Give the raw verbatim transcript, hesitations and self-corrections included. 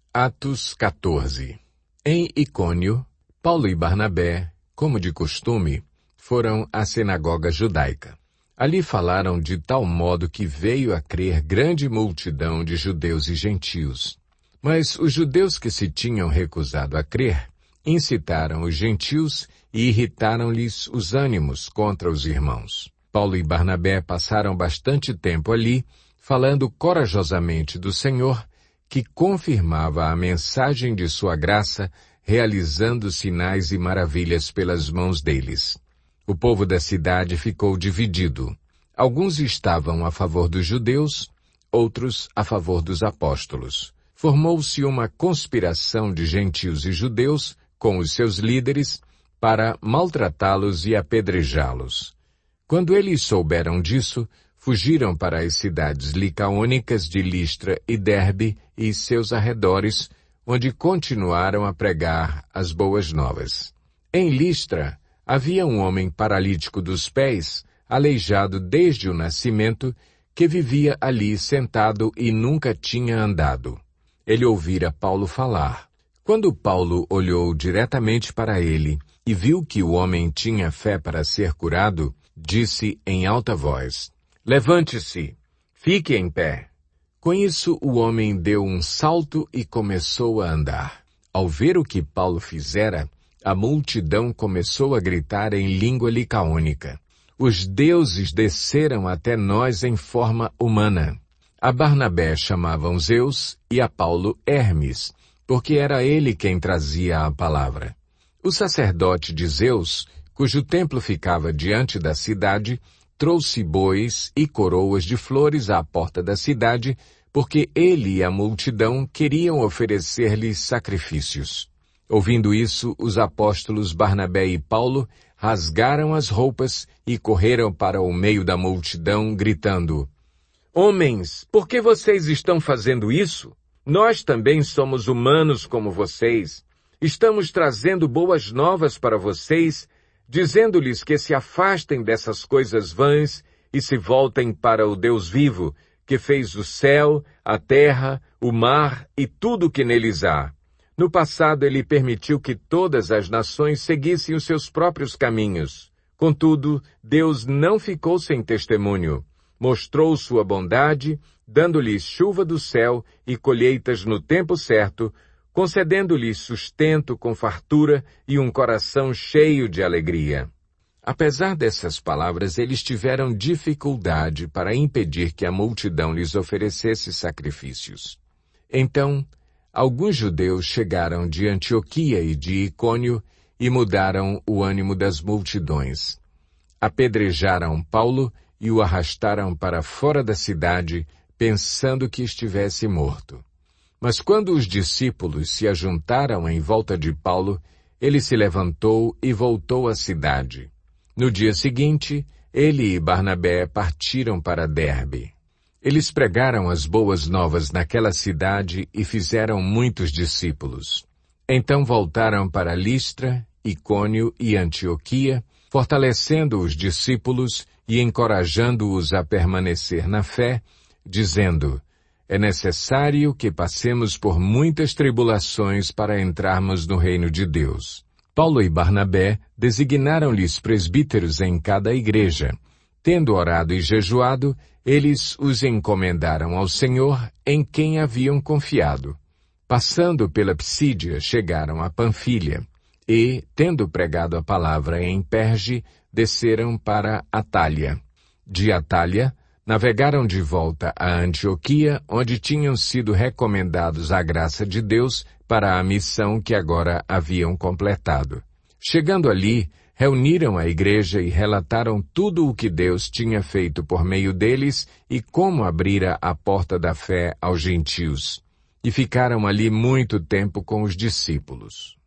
Atos quatorze. Em Icônio, Paulo e Barnabé, como de costume, foram à sinagoga judaica. Ali falaram de tal modo que veio a crer grande multidão de judeus e gentios. Mas os judeus que se tinham recusado a crer, incitaram os gentios e irritaram-lhes os ânimos contra os irmãos. Paulo e Barnabé passaram bastante tempo ali, falando corajosamente do Senhor, que confirmava a mensagem de sua graça, realizando sinais e maravilhas pelas mãos deles. O povo da cidade ficou dividido. Alguns estavam a favor dos judeus, outros a favor dos apóstolos. Formou-se uma conspiração de gentios e judeus, com os seus líderes, para maltratá-los e apedrejá-los. Quando eles souberam disso, fugiram para as cidades licaônicas de Listra e Derbe e seus arredores, onde continuaram a pregar as boas novas. Em Listra, havia um homem paralítico dos pés, aleijado desde o nascimento, que vivia ali sentado e nunca tinha andado. Ele ouvira Paulo falar. Quando Paulo olhou diretamente para ele e viu que o homem tinha fé para ser curado, disse em alta voz: "Levante-se, fique em pé." Com isso, o homem deu um salto e começou a andar. Ao ver o que Paulo fizera, a multidão começou a gritar em língua licaônica: "Os deuses desceram até nós em forma humana." A Barnabé chamavam Zeus e a Paulo Hermes, porque era ele quem trazia a palavra. O sacerdote de Zeus, cujo templo ficava diante da cidade, trouxe bois e coroas de flores à porta da cidade, porque ele e a multidão queriam oferecer-lhe sacrifícios. Ouvindo isso, os apóstolos Barnabé e Paulo rasgaram as roupas e correram para o meio da multidão, gritando: "Homens, por que vocês estão fazendo isso? Nós também somos humanos como vocês. Estamos trazendo boas novas para vocês, dizendo-lhes que se afastem dessas coisas vãs e se voltem para o Deus vivo, que fez o céu, a terra, o mar e tudo o que neles há. No passado ele permitiu que todas as nações seguissem os seus próprios caminhos. Contudo, Deus não ficou sem testemunho. Mostrou sua bondade, dando-lhes chuva do céu e colheitas no tempo certo, concedendo-lhes sustento com fartura e um coração cheio de alegria." Apesar dessas palavras, eles tiveram dificuldade para impedir que a multidão lhes oferecesse sacrifícios. Então, alguns judeus chegaram de Antioquia e de Icônio e mudaram o ânimo das multidões. Apedrejaram Paulo e o arrastaram para fora da cidade, pensando que estivesse morto. Mas quando os discípulos se ajuntaram em volta de Paulo, ele se levantou e voltou à cidade. No dia seguinte, ele e Barnabé partiram para Derbe. Eles pregaram as boas novas naquela cidade e fizeram muitos discípulos. Então voltaram para Listra, Icônio e Antioquia, fortalecendo os discípulos e encorajando-os a permanecer na fé, dizendo: "É necessário que passemos por muitas tribulações para entrarmos no reino de Deus." Paulo e Barnabé designaram-lhes presbíteros em cada igreja. Tendo orado e jejuado, eles os encomendaram ao Senhor, em quem haviam confiado. Passando pela Psídia, chegaram a Panfilha, e, tendo pregado a palavra em Perge, desceram para Atália. De Atália, navegaram de volta a Antioquia, onde tinham sido recomendados à graça de Deus para a missão que agora haviam completado. Chegando ali, reuniram a igreja e relataram tudo o que Deus tinha feito por meio deles e como abrira a porta da fé aos gentios. E ficaram ali muito tempo com os discípulos.